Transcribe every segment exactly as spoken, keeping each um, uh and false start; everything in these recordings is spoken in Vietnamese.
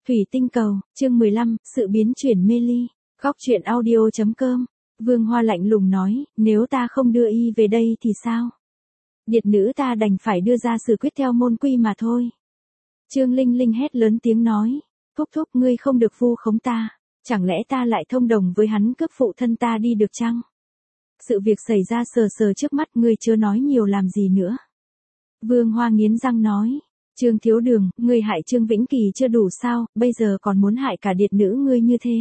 Thủy tinh cầu, chương mười lăm, sự biến chuyển mê ly. Góc truyện audio chấm com. Vương Hoa lạnh lùng nói, nếu ta không đưa y về đây thì sao? Điệt nữ ta đành phải đưa ra xử quyết theo môn quy mà thôi. Trương Linh Linh hét lớn tiếng nói, thúc thúc ngươi không được vu khống ta, chẳng lẽ ta lại thông đồng với hắn cướp phụ thân ta đi được chăng? Sự việc xảy ra sờ sờ trước mắt, ngươi chưa nói nhiều làm gì nữa. Vương Hoa nghiến răng nói, Trương Thiếu Đường, ngươi hại Trương Vĩnh Kỳ chưa đủ sao, bây giờ còn muốn hại cả điệt nữ ngươi như thế.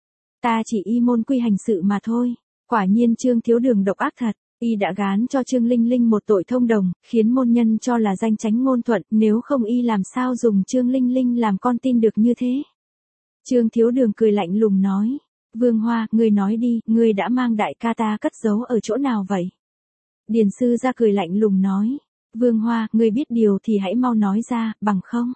Ta chỉ y môn quy hành sự mà thôi. Quả nhiên Trương Thiếu Đường độc ác thật, y đã gán cho Trương Linh Linh một tội thông đồng, khiến môn nhân cho là danh tránh ngôn thuận, nếu không y làm sao dùng Trương Linh Linh làm con tin được như thế. Trương Thiếu Đường cười lạnh lùng nói, Vương Hoa, ngươi nói đi, ngươi đã mang đại ca ta cất giấu ở chỗ nào vậy? Điền sư ra cười lạnh lùng nói, Vương Hoa, ngươi biết điều thì hãy mau nói ra, bằng không.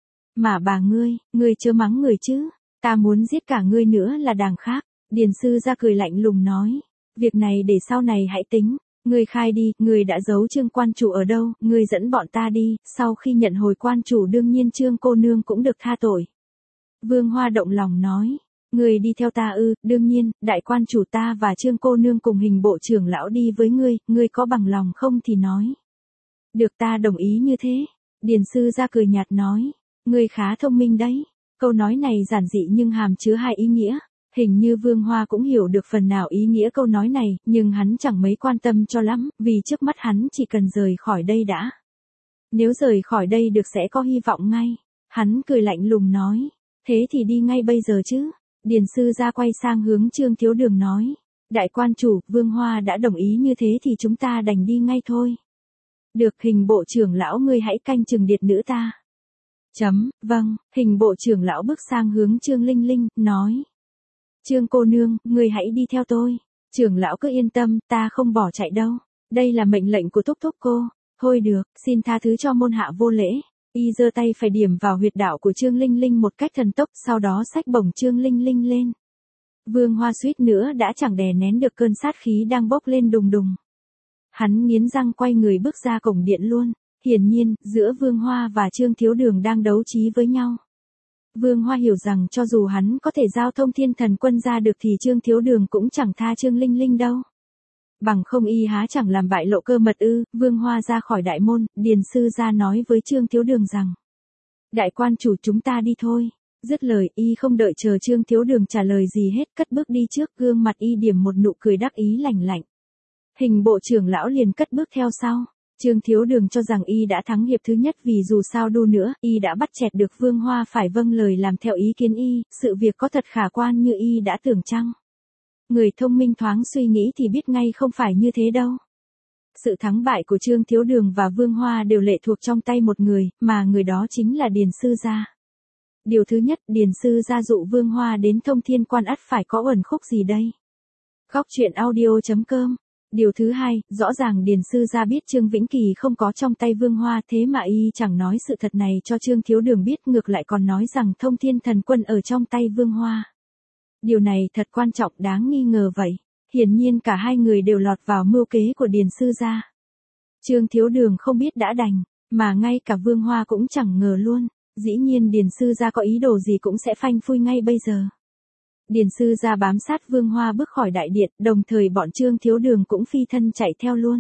Mà bà ngươi, ngươi chớ mắng người chứ, ta muốn giết cả ngươi nữa là đàng khác. Điền sư ra cười lạnh lùng nói, việc này để sau này hãy tính, ngươi khai đi, ngươi đã giấu Trương quan chủ ở đâu, ngươi dẫn bọn ta đi, sau khi nhận hồi quan chủ đương nhiên Trương cô nương cũng được tha tội. Vương Hoa động lòng nói, ngươi đi theo ta ư, đương nhiên, đại quan chủ ta và Trương cô nương cùng hình bộ trưởng lão đi với ngươi, ngươi có bằng lòng không thì nói. Được, ta đồng ý như thế. Điền sư ra cười nhạt nói, ngươi khá thông minh đấy. Câu nói này giản dị nhưng hàm chứa hai ý nghĩa. Hình như Vương Hoa cũng hiểu được phần nào ý nghĩa câu nói này, nhưng hắn chẳng mấy quan tâm cho lắm, vì trước mắt hắn chỉ cần rời khỏi đây đã. Nếu rời khỏi đây được sẽ có hy vọng ngay. Hắn cười lạnh lùng nói, thế thì đi ngay bây giờ chứ. Điền sư ra quay sang hướng Trương Thiếu Đường nói, đại quan chủ, Vương Hoa đã đồng ý như thế thì chúng ta đành đi ngay thôi. Được, hình bộ trưởng lão ngươi hãy canh chừng điệt nữ ta. Chấm, vâng, hình bộ trưởng lão bước sang hướng Trương Linh Linh, nói. Trương cô nương, ngươi hãy đi theo tôi. Trưởng lão cứ yên tâm, ta không bỏ chạy đâu. Đây là mệnh lệnh của thúc thúc cô. Thôi được, xin tha thứ cho môn hạ vô lễ. Y giơ tay phải điểm vào huyệt đạo của Trương Linh Linh một cách thần tốc, sau đó xách bổng Trương Linh Linh lên. Vương Hoa suýt nữa đã chẳng đè nén được cơn sát khí đang bốc lên đùng đùng. Hắn nghiến răng quay người bước ra cổng điện luôn. Hiển nhiên, giữa Vương Hoa và Trương Thiếu Đường đang đấu trí với nhau. Vương Hoa hiểu rằng cho dù hắn có thể giao thông thiên thần quân ra được thì Trương Thiếu Đường cũng chẳng tha Trương Linh Linh đâu. Bằng không y há chẳng làm bại lộ cơ mật ư. Vương Hoa ra khỏi đại môn, Điền sư ra nói với Trương Thiếu Đường rằng, đại quan chủ, chúng ta đi thôi. Dứt lời, y không đợi chờ Trương Thiếu Đường trả lời gì hết, cất bước đi trước, gương mặt y điểm một nụ cười đắc ý lành lạnh. Hình bộ trưởng lão liền cất bước theo sau. Trương Thiếu Đường cho rằng y đã thắng hiệp thứ nhất, vì dù sao đu nữa, y đã bắt chẹt được Vương Hoa phải vâng lời làm theo ý kiến y, sự việc có thật khả quan như y đã tưởng chăng? Người thông minh thoáng suy nghĩ thì biết ngay không phải như thế đâu. Sự thắng bại của Trương Thiếu Đường và Vương Hoa đều lệ thuộc trong tay một người, mà người đó chính là Điền sư gia. Điều thứ nhất, Điền sư gia dụ Vương Hoa đến Thông Thiên Quan ắt phải có uẩn khúc gì đây? Góc truyện audio chấm com. Điều thứ hai, rõ ràng Điền sư gia biết Trương Vĩnh Kỳ không có trong tay Vương Hoa, thế mà y chẳng nói sự thật này cho Trương Thiếu Đường biết, ngược lại còn nói rằng Thông Thiên Thần Quân ở trong tay Vương Hoa. Điều này thật quan trọng, đáng nghi ngờ vậy. Hiển nhiên cả hai người đều lọt vào mưu kế của Điền sư gia. Trương Thiếu Đường không biết đã đành, mà ngay cả Vương Hoa cũng chẳng ngờ luôn. Dĩ nhiên Điền sư gia có ý đồ gì cũng sẽ phanh phui ngay bây giờ. Điền sư ra bám sát Vương Hoa bước khỏi đại điện, đồng thời bọn Trương Thiếu Đường cũng phi thân chạy theo luôn.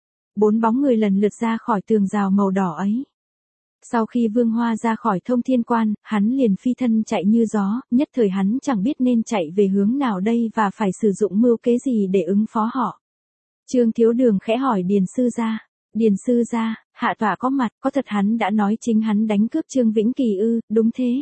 Bốn bóng người lần lượt ra khỏi tường rào màu đỏ ấy. Sau khi Vương Hoa ra khỏi Thông Thiên Quan, hắn liền phi thân chạy như gió, nhất thời hắn chẳng biết nên chạy về hướng nào đây và phải sử dụng mưu kế gì để ứng phó họ. Trương Thiếu Đường khẽ hỏi Điền sư ra, Điền sư ra, hạ tọa có mặt, có thật hắn đã nói chính hắn đánh cướp Trương Vĩnh Kỳ ư? Đúng thế.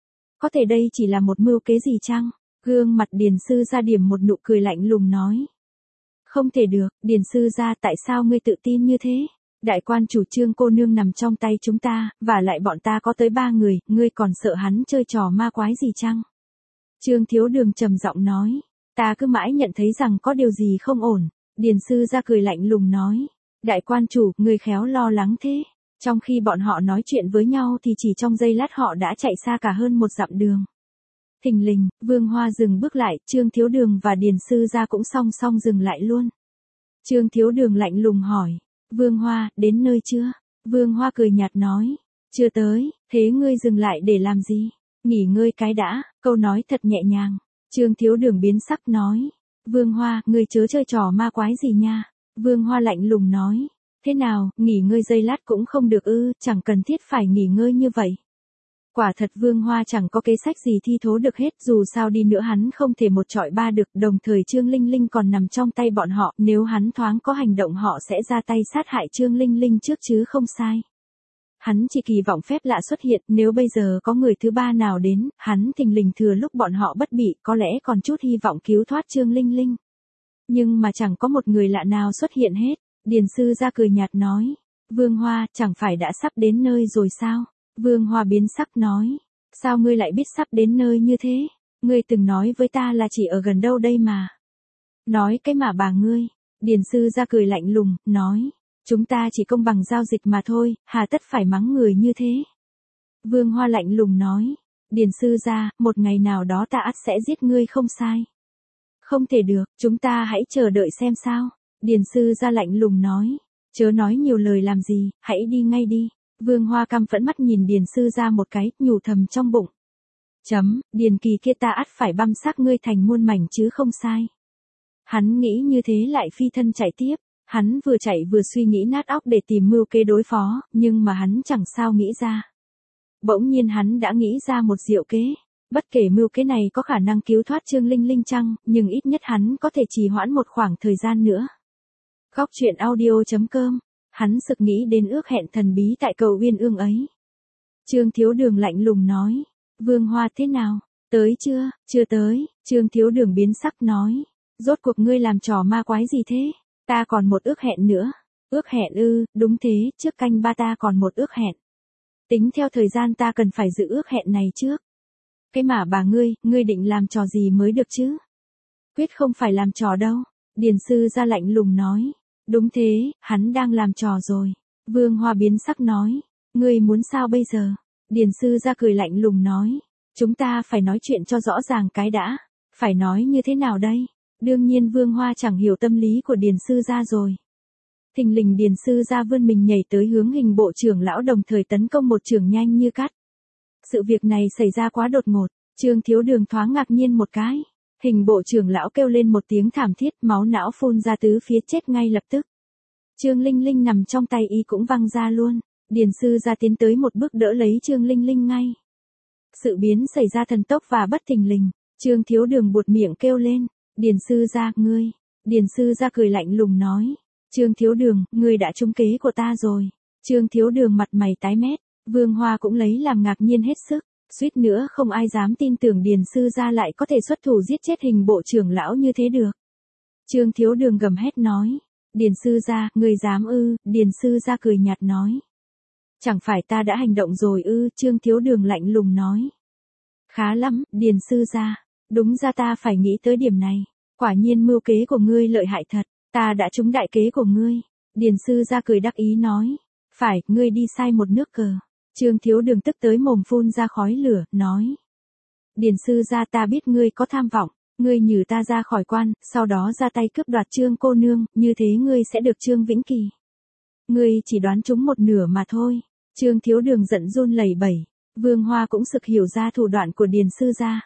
Có thể đây chỉ là một mưu kế gì chăng? Gương mặt Điền sư ra điểm một nụ cười lạnh lùng nói. Không thể được, Điền sư ra, tại sao ngươi tự tin như thế? Đại quan chủ Trương cô nương nằm trong tay chúng ta, và lại bọn ta có tới ba người, ngươi còn sợ hắn chơi trò ma quái gì chăng? Trương Thiếu Đường trầm giọng nói, ta cứ mãi nhận thấy rằng có điều gì không ổn. Điền sư ra cười lạnh lùng nói, đại quan chủ, ngươi khéo lo lắng thế. Trong khi bọn họ nói chuyện với nhau thì chỉ trong giây lát họ đã chạy xa cả hơn một dặm đường. Thình lình, Vương Hoa dừng bước lại, Trương Thiếu Đường và Điền sư ra cũng song song dừng lại luôn. Trương Thiếu Đường lạnh lùng hỏi, Vương Hoa, đến nơi chưa? Vương Hoa cười nhạt nói, chưa tới, thế ngươi dừng lại để làm gì? Nghỉ ngơi cái đã, câu nói thật nhẹ nhàng. Trương Thiếu Đường biến sắc nói. Vương Hoa, ngươi chớ chơi trò ma quái gì nha. Vương Hoa lạnh lùng nói. Thế nào, nghỉ ngơi giây lát cũng không được ư, chẳng cần thiết phải nghỉ ngơi như vậy. Quả thật Vương Hoa chẳng có kế sách gì thi thố được hết, dù sao đi nữa hắn không thể một trọi ba được, đồng thời Trương Linh Linh còn nằm trong tay bọn họ, nếu hắn thoáng có hành động họ sẽ ra tay sát hại Trương Linh Linh trước chứ không sai. Hắn chỉ kỳ vọng phép lạ xuất hiện, nếu bây giờ có người thứ ba nào đến, hắn thình lình thừa lúc bọn họ bất bị, có lẽ còn chút hy vọng cứu thoát Trương Linh Linh. Nhưng mà chẳng có một người lạ nào xuất hiện hết, Điền Sư ra cười nhạt nói. Vương Hoa, chẳng phải đã sắp đến nơi rồi sao? Vương Hoa biến sắc nói. Sao ngươi lại biết sắp đến nơi như thế? Ngươi từng nói với ta là chỉ ở gần đâu đây mà. Nói cái mà bà ngươi. Điền Sư ra cười lạnh lùng, nói. Chúng ta chỉ công bằng giao dịch mà thôi, hà tất phải mắng người như thế. Vương Hoa lạnh lùng nói. Điền Sư ra, một ngày nào đó ta ắt sẽ giết ngươi không sai. Không thể được, chúng ta hãy chờ đợi xem sao. Điền Sư ra lạnh lùng nói. Chớ nói nhiều lời làm gì, hãy đi ngay đi. Vương Hoa căm phẫn mắt nhìn Điền Sư ra một cái, nhủ thầm trong bụng. Chấm, Điền Kỳ kia ta ắt phải băm xác ngươi thành muôn mảnh chứ không sai. Hắn nghĩ như thế lại phi thân chạy tiếp. Hắn vừa chạy vừa suy nghĩ nát óc để tìm mưu kế đối phó, nhưng mà hắn chẳng sao nghĩ ra. Bỗng nhiên hắn đã nghĩ ra một diệu kế. Bất kể mưu kế này có khả năng cứu thoát Trương Linh Linh chăng, nhưng ít nhất hắn có thể trì hoãn một khoảng thời gian nữa. Góc truyện audio chấm com. Hắn sực nghĩ đến ước hẹn thần bí tại cầu Uyên Ương ấy. Trương Thiếu Đường lạnh lùng nói. Vương Hoa thế nào? Tới chưa? Chưa tới. Trương Thiếu Đường biến sắc nói. Rốt cuộc ngươi làm trò ma quái gì thế? Ta còn một ước hẹn nữa. Ước hẹn ư, đúng thế, trước canh ba ta còn một ước hẹn. Tính theo thời gian ta cần phải giữ ước hẹn này trước. Cái mà bà ngươi, ngươi định làm trò gì mới được chứ? Quyết không phải làm trò đâu. Điền Sư ra lạnh lùng nói. Đúng thế, hắn đang làm trò rồi. Vương Hoa biến sắc nói. Ngươi muốn sao bây giờ? Điền Sư ra cười lạnh lùng nói. Chúng ta phải nói chuyện cho rõ ràng cái đã. Phải nói như thế nào đây? Đương nhiên Vương Hoa chẳng hiểu tâm lý của Điền Sư gia rồi. Thình lình Điền Sư gia vươn mình nhảy tới hướng hình bộ trưởng lão đồng thời tấn công một chưởng nhanh như cắt. Sự việc này xảy ra quá đột ngột, Trương Thiếu Đường thoáng ngạc nhiên một cái. Hình bộ trưởng lão kêu lên một tiếng thảm thiết, máu não phun ra tứ phía chết ngay lập tức. Trương Linh Linh nằm trong tay y cũng văng ra luôn. Điền Sư gia tiến tới một bước đỡ lấy Trương Linh Linh ngay. Sự biến xảy ra thần tốc và bất thình lình. Trương Thiếu Đường buột miệng kêu lên. Điền Sư gia, ngươi. Điền Sư gia cười lạnh lùng nói. Trương Thiếu Đường, ngươi đã trúng kế của ta rồi. Trương Thiếu Đường mặt mày tái mét. Vương Hoa cũng lấy làm ngạc nhiên hết sức. Suýt nữa không ai dám tin tưởng Điền Sư gia lại có thể xuất thủ giết chết hình bộ trưởng lão như thế được. Trương Thiếu Đường gầm hét nói. Điền Sư gia, ngươi dám ư? Điền Sư gia cười nhạt nói. Chẳng phải ta đã hành động rồi ư? Trương Thiếu Đường lạnh lùng nói. Khá lắm, Điền Sư gia. Đúng ra ta phải nghĩ tới điểm này. Quả nhiên mưu kế của ngươi lợi hại thật. Ta đã trúng đại kế của ngươi. Điền Sư gia cười đắc ý nói. Phải, ngươi đi sai một nước cờ. Trương Thiếu Đường tức tới mồm phun ra khói lửa, nói. Điền Sư gia, ta biết ngươi có tham vọng. Ngươi nhử ta ra khỏi quan, sau đó ra tay cướp đoạt Trương cô nương, như thế ngươi sẽ được Trương Vĩnh Kỳ. Ngươi chỉ đoán trúng một nửa mà thôi. Trương Thiếu Đường giận run lẩy bẩy. Vương Hoa cũng sực hiểu ra thủ đoạn của Điền Sư gia.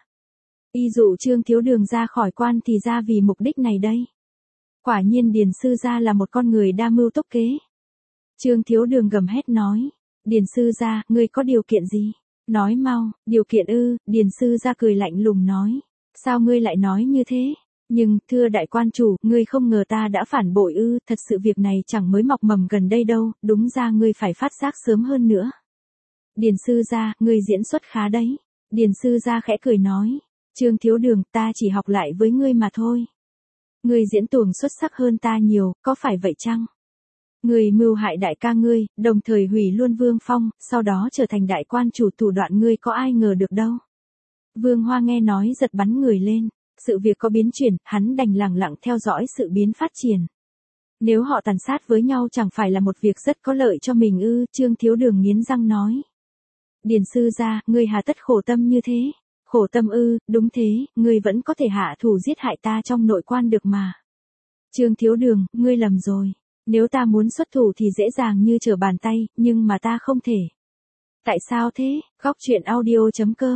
Y dụ Trương Thiếu Đường ra khỏi quan thì ra vì mục đích này đây. Quả nhiên Điền Sư gia là một con người đa mưu túc kế. Trương Thiếu Đường gầm hét nói. Điền Sư gia, ngươi có điều kiện gì? Nói mau, điều kiện ư? Điền Sư gia cười lạnh lùng nói. Sao ngươi lại nói như thế? Nhưng, thưa đại quan chủ, ngươi không ngờ ta đã phản bội ư? Thật sự việc này chẳng mới mọc mầm gần đây đâu, đúng ra ngươi phải phát giác sớm hơn nữa. Điền Sư gia, ngươi diễn xuất khá đấy. Điền Sư gia khẽ cười nói. Trương Thiếu Đường, ta chỉ học lại với ngươi mà thôi. Ngươi diễn tuồng xuất sắc hơn ta nhiều, có phải vậy chăng? Ngươi mưu hại đại ca ngươi, đồng thời hủy luôn Vương Phong, sau đó trở thành đại quan chủ, thủ đoạn ngươi có ai ngờ được đâu. Vương Hoa nghe nói giật bắn người lên. Sự việc có biến chuyển, hắn đành lặng lặng theo dõi sự biến phát triển. Nếu họ tàn sát với nhau chẳng phải là một việc rất có lợi cho mình ư? Trương Thiếu Đường nghiến răng nói. Điền Sư gia, ngươi hà tất khổ tâm như thế? Khổ tâm ư? Đúng thế, ngươi vẫn có thể hạ thủ giết hại ta trong nội quan được mà. Trương Thiếu Đường, ngươi lầm rồi. Nếu ta muốn xuất thủ thì dễ dàng như trở bàn tay, nhưng mà ta không thể. Tại sao thế? Góc truyện audio chấm com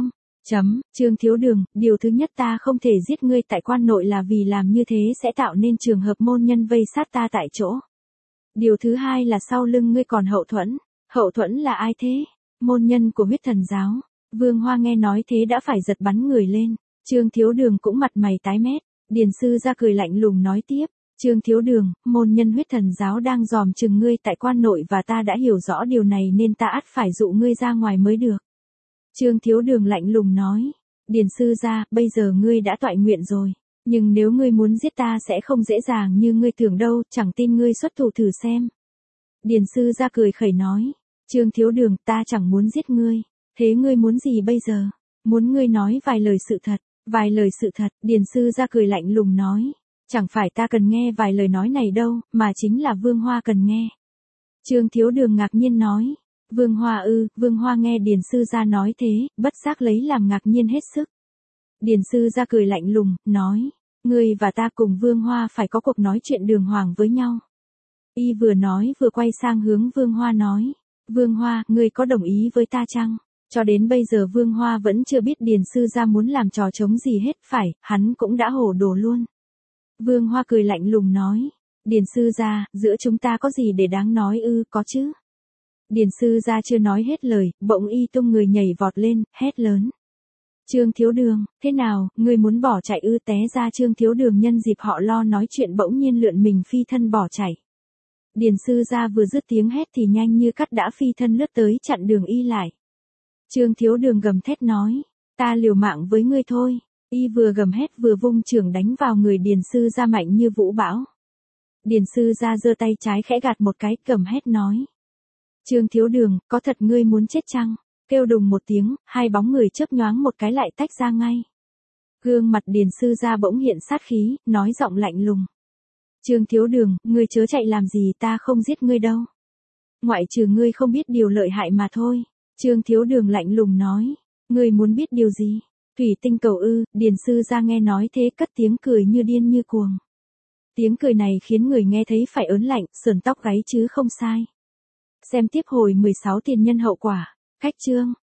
Chấm, Trương Thiếu Đường, điều thứ nhất ta không thể giết ngươi tại quan nội là vì làm như thế sẽ tạo nên trường hợp môn nhân vây sát ta tại chỗ. Điều thứ hai là sau lưng ngươi còn hậu thuẫn. Hậu thuẫn là ai thế? Môn nhân của huyết thần giáo. Vương Hoa nghe nói thế đã phải giật bắn người lên. Trương Thiếu Đường cũng mặt mày tái mét. Điền sư ra cười lạnh lùng nói tiếp. Trương Thiếu Đường, môn nhân huyết thần giáo đang dòm chừng ngươi tại quan nội và ta đã hiểu rõ điều này nên ta ắt phải dụ ngươi ra ngoài mới được. Trương Thiếu Đường lạnh lùng nói. Điền sư ra, bây giờ ngươi đã toại nguyện rồi. Nhưng nếu ngươi muốn giết ta sẽ không dễ dàng như ngươi tưởng đâu, chẳng tin ngươi xuất thủ thử xem. Điền sư ra cười khẩy nói. Trương Thiếu Đường, ta chẳng muốn giết ngươi. Thế ngươi muốn gì bây giờ? Muốn ngươi nói vài lời sự thật. Vài lời sự thật, Điền sư ra cười lạnh lùng nói. Chẳng phải ta cần nghe vài lời nói này đâu, mà chính là Vương Hoa cần nghe. Trương Thiếu Đường ngạc nhiên nói. Vương Hoa ư, Vương Hoa nghe Điền sư ra nói thế, bất giác lấy làm ngạc nhiên hết sức. Điền sư ra cười lạnh lùng, nói. Ngươi và ta cùng Vương Hoa phải có cuộc nói chuyện đường hoàng với nhau. Y vừa nói vừa quay sang hướng Vương Hoa nói. Vương Hoa, ngươi có đồng ý với ta chăng? Cho đến bây giờ Vương Hoa vẫn chưa biết Điền sư ra muốn làm trò trống gì hết, phải, hắn cũng đã hổ đồ luôn. Vương Hoa cười lạnh lùng nói. Điền sư ra, giữa chúng ta có gì để đáng nói ư, có chứ? Điền sư ra chưa nói hết lời, bỗng y tung người nhảy vọt lên, hét lớn. Trương Thiếu Đường, thế nào, ngươi muốn bỏ chạy ư? Té ra Trương Thiếu Đường nhân dịp họ lo nói chuyện bỗng nhiên lượn mình phi thân bỏ chạy. Điền sư ra vừa dứt tiếng hét thì nhanh như cắt đã phi thân lướt tới chặn đường y lại. Trương Thiếu Đường gầm thét nói. Ta liều mạng với ngươi thôi. Y vừa gầm hét vừa vung chưởng đánh vào người Điền sư ra mạnh như vũ bão. Điền sư ra giơ tay trái khẽ gạt một cái, gầm hét nói. Trương Thiếu Đường, có thật ngươi muốn chết chăng? Kêu đùng một tiếng, hai bóng người chớp nhoáng một cái lại tách ra ngay. Gương mặt Điền sư ra bỗng hiện sát khí, nói giọng lạnh lùng. Trương Thiếu Đường, ngươi chớ chạy làm gì, ta không giết ngươi đâu. Ngoại trừ ngươi không biết điều lợi hại mà thôi. Trương Thiếu Đường lạnh lùng nói. Ngươi muốn biết điều gì? Thủy tinh cầu ư? Điền sư ra nghe nói thế cất tiếng cười như điên như cuồng. Tiếng cười này khiến người nghe thấy phải ớn lạnh, sườn tóc gáy chứ không sai. Xem tiếp hồi mười sáu tiền nhân hậu quả. Khách chương.